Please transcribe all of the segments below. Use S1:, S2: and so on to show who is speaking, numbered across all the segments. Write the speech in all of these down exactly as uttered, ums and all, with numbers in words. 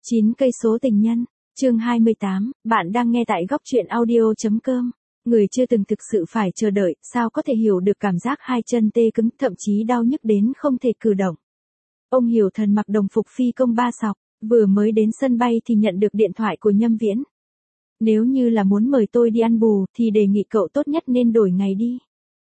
S1: chín cây số tình nhân, chương hai mươi tám, bạn đang nghe tại góc truyện audio.com. Người chưa từng thực sự phải chờ đợi, sao có thể hiểu được cảm giác hai chân tê cứng, thậm chí đau nhức đến không thể cử động. Ông Hiểu Thần mặc đồng phục phi công ba sọc, vừa mới đến sân bay thì nhận được điện thoại của Nhâm Viễn. Nếu như là muốn mời tôi đi ăn bù thì đề nghị cậu tốt nhất nên đổi ngày đi.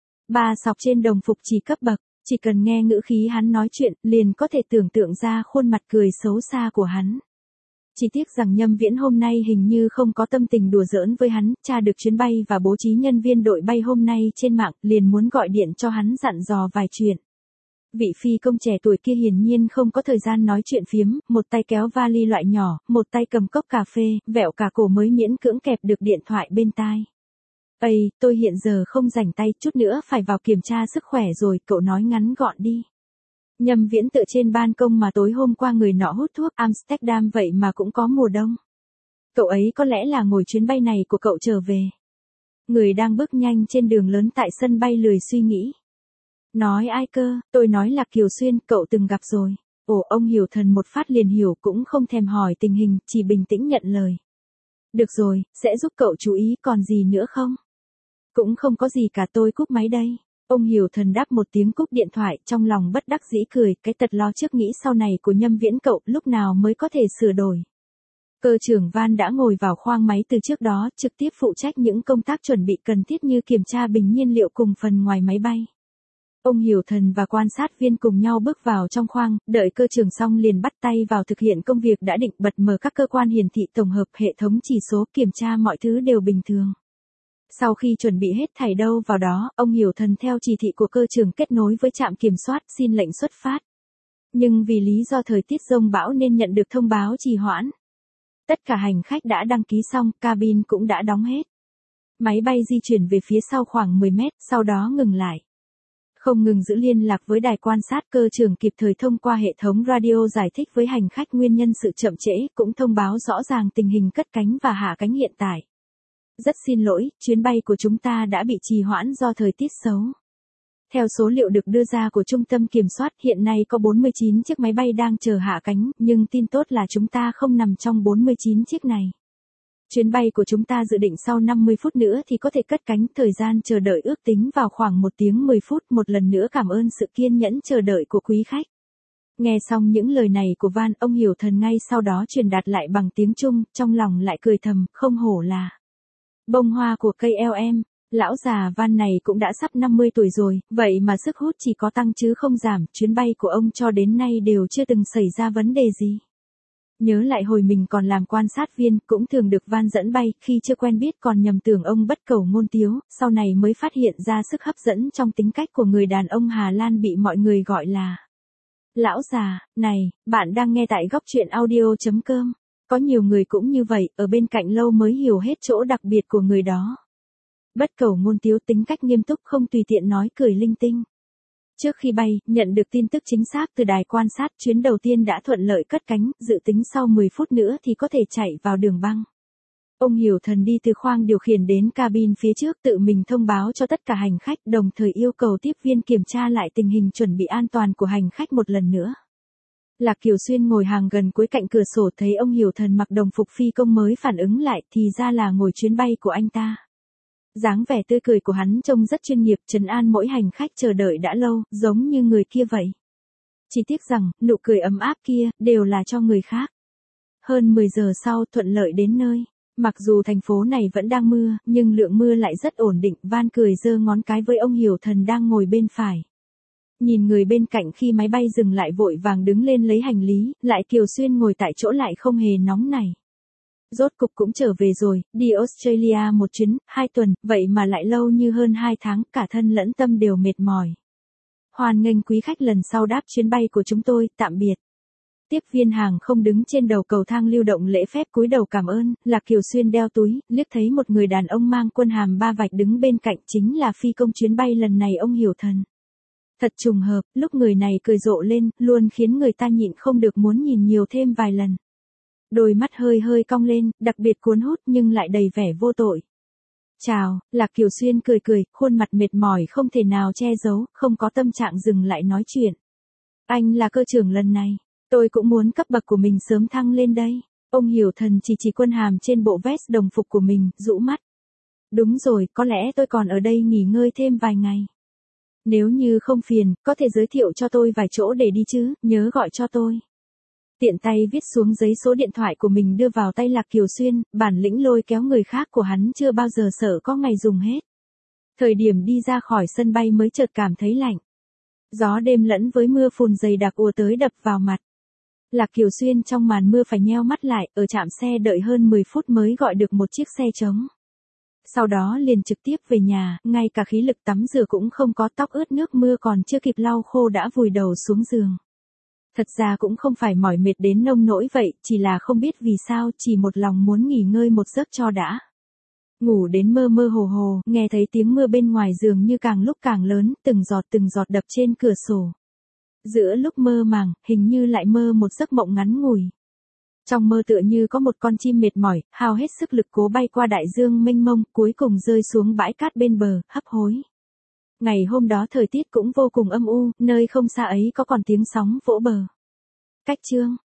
S1: Ba sọc trên đồng phục chỉ cấp bậc, chỉ cần nghe ngữ khí hắn nói chuyện liền có thể tưởng tượng ra khuôn mặt cười xấu xa của hắn. Chỉ tiếc rằng Nhâm Viễn hôm nay hình như không có tâm tình đùa giỡn với hắn, tra được chuyến bay và bố trí nhân viên đội bay hôm nay trên mạng, liền muốn gọi điện cho hắn dặn dò vài chuyện. Vị phi công trẻ tuổi kia hiển nhiên không có thời gian nói chuyện phiếm, một tay kéo vali loại nhỏ, một tay cầm cốc cà phê, vẹo cả cổ mới miễn cưỡng kẹp được điện thoại bên tai. Ây, tôi hiện giờ không rảnh tay, chút nữa phải vào kiểm tra sức khỏe rồi, cậu nói ngắn gọn đi. Nhâm Viễn tựa trên ban công mà tối hôm qua người nọ hút thuốc Amsterdam vậy mà cũng có mùa đông. Cậu ấy có lẽ là ngồi chuyến bay này của cậu trở về. Người đang bước nhanh trên đường lớn tại sân bay lười suy nghĩ. Nói ai cơ, tôi nói là Kiều Xuyên, cậu từng gặp rồi. Ồ, ông Hiểu Thần một phát liền hiểu, cũng không thèm hỏi tình hình, chỉ bình tĩnh nhận lời. Được rồi, sẽ giúp cậu chú ý, còn gì nữa không? Cũng không có gì cả, tôi cúp máy đây. Ông Hiểu Thần đáp một tiếng cúp điện thoại, trong lòng bất đắc dĩ cười, cái tật lo trước nghĩ sau này của Nhâm Viễn cậu lúc nào mới có thể sửa đổi. Cơ trưởng Van đã ngồi vào khoang máy từ trước đó, trực tiếp phụ trách những công tác chuẩn bị cần thiết như kiểm tra bình nhiên liệu cùng phần ngoài máy bay. Ông Hiểu Thần và quan sát viên cùng nhau bước vào trong khoang, đợi cơ trưởng xong liền bắt tay vào thực hiện công việc đã định, bật mở các cơ quan hiển thị tổng hợp, hệ thống chỉ số, kiểm tra mọi thứ đều bình thường. Sau khi chuẩn bị hết thảy đâu vào đó, ông Hiểu Thần theo chỉ thị của cơ trưởng kết nối với trạm kiểm soát, xin lệnh xuất phát. Nhưng vì lý do thời tiết giông bão nên nhận được thông báo trì hoãn. Tất cả hành khách đã đăng ký xong, cabin cũng đã đóng hết. Máy bay di chuyển về phía sau khoảng mười mét, sau đó ngừng lại. Không ngừng giữ liên lạc với đài quan sát, cơ trưởng kịp thời thông qua hệ thống radio giải thích với hành khách nguyên nhân sự chậm trễ, cũng thông báo rõ ràng tình hình cất cánh và hạ cánh hiện tại. Rất xin lỗi, chuyến bay của chúng ta đã bị trì hoãn do thời tiết xấu. Theo số liệu được đưa ra của trung tâm kiểm soát, hiện nay có bốn mươi chín chiếc máy bay đang chờ hạ cánh, nhưng tin tốt là chúng ta không nằm trong bốn mươi chín chiếc này. Chuyến bay của chúng ta dự định sau năm mươi phút nữa thì có thể cất cánh, thời gian chờ đợi ước tính vào khoảng một tiếng mười phút. Một lần nữa cảm ơn sự kiên nhẫn chờ đợi của quý khách. Nghe xong những lời này của Van, ông Hiểu Thần ngay sau đó truyền đạt lại bằng tiếng Trung, trong lòng lại cười thầm, không hổ là bông hoa của cây eo em. Lão già Van này cũng đã sắp năm mươi tuổi rồi, vậy mà sức hút chỉ có tăng chứ không giảm, chuyến bay của ông cho đến nay đều chưa từng xảy ra vấn đề gì. Nhớ lại hồi mình còn làm quan sát viên, cũng thường được Van dẫn bay, khi chưa quen biết còn nhầm tưởng ông bất cẩu ngôn tiếu, sau này mới phát hiện ra sức hấp dẫn trong tính cách của người đàn ông Hà Lan bị mọi người gọi là lão già. Này, bạn đang nghe tại góc truyện audio.com. Có nhiều người cũng như vậy, ở bên cạnh lâu mới hiểu hết chỗ đặc biệt của người đó. Bất cẩu ngôn tiếu, tính cách nghiêm túc, không tùy tiện nói cười linh tinh. Trước khi bay, nhận được tin tức chính xác từ đài quan sát, chuyến đầu tiên đã thuận lợi cất cánh, dự tính sau mười phút nữa thì có thể chạy vào đường băng. Ông Hiểu Thần đi từ khoang điều khiển đến cabin phía trước, tự mình thông báo cho tất cả hành khách, đồng thời yêu cầu tiếp viên kiểm tra lại tình hình chuẩn bị an toàn của hành khách một lần nữa. Lạc Kiều Xuyên ngồi hàng gần cuối cạnh cửa sổ, thấy ông Hiểu Thần mặc đồng phục phi công mới phản ứng lại, thì ra là ngồi chuyến bay của anh ta. Dáng vẻ tươi cười của hắn trông rất chuyên nghiệp, trấn an mỗi hành khách chờ đợi đã lâu, giống như người kia vậy. Chỉ tiếc rằng, nụ cười ấm áp kia, đều là cho người khác. Hơn mười giờ sau, thuận lợi đến nơi. Mặc dù thành phố này vẫn đang mưa, nhưng lượng mưa lại rất ổn định. Van cười giơ ngón cái với ông Hiểu Thần đang ngồi bên phải. Nhìn người bên cạnh khi máy bay dừng lại vội vàng đứng lên lấy hành lý, lại Kiều Xuyên ngồi tại chỗ lại không hề nóng nảy. Rốt cục cũng trở về rồi, đi Australia một chuyến, hai tuần, vậy mà lại lâu như hơn hai tháng, cả thân lẫn tâm đều mệt mỏi. Hoan nghênh quý khách lần sau đáp chuyến bay của chúng tôi, tạm biệt. Tiếp viên hàng không đứng trên đầu cầu thang lưu động lễ phép cúi đầu cảm ơn, Lạc Kiều Xuyên đeo túi, liếc thấy một người đàn ông mang quân hàm ba vạch đứng bên cạnh, chính là phi công chuyến bay lần này ông Hiểu Thần. Thật trùng hợp, lúc người này cười rộ lên, luôn khiến người ta nhịn không được muốn nhìn nhiều thêm vài lần. Đôi mắt hơi hơi cong lên, đặc biệt cuốn hút nhưng lại đầy vẻ vô tội. Chào, Lạc Kiều Xuyên cười cười, khuôn mặt mệt mỏi không thể nào che giấu, không có tâm trạng dừng lại nói chuyện. Anh là cơ trưởng lần này. Tôi cũng muốn cấp bậc của mình sớm thăng lên đây. Ông hiểu thần chỉ chỉ quân hàm trên bộ vest đồng phục của mình, rũ mắt. Đúng rồi, có lẽ tôi còn ở đây nghỉ ngơi thêm vài ngày. Nếu như không phiền, có thể giới thiệu cho tôi vài chỗ để đi chứ, nhớ gọi cho tôi. Tiện tay viết xuống giấy số điện thoại của mình đưa vào tay Lạc Kiều Xuyên, bản lĩnh lôi kéo người khác của hắn chưa bao giờ sợ có ngày dùng hết. Thời điểm đi ra khỏi sân bay mới chợt cảm thấy lạnh. Gió đêm lẫn với mưa phùn dày đặc ùa tới đập vào mặt. Lạc Kiều Xuyên trong màn mưa phải nheo mắt lại, ở trạm xe đợi hơn mười phút mới gọi được một chiếc xe trống. Sau đó liền trực tiếp về nhà, ngay cả khí lực tắm rửa cũng không có, tóc ướt nước mưa còn chưa kịp lau khô đã vùi đầu xuống giường. Thật ra cũng không phải mỏi mệt đến nông nỗi vậy, chỉ là không biết vì sao, chỉ một lòng muốn nghỉ ngơi một giấc cho đã. Ngủ đến mơ mơ hồ hồ, nghe thấy tiếng mưa bên ngoài giường như càng lúc càng lớn, từng giọt từng giọt đập trên cửa sổ. Giữa lúc mơ màng, hình như lại mơ một giấc mộng ngắn ngủi. Trong mơ tựa như có một con chim mệt mỏi, hao hết sức lực cố bay qua đại dương mênh mông, cuối cùng rơi xuống bãi cát bên bờ, hấp hối. Ngày hôm đó thời tiết cũng vô cùng âm u, nơi không xa ấy có còn tiếng sóng vỗ bờ. Cách chương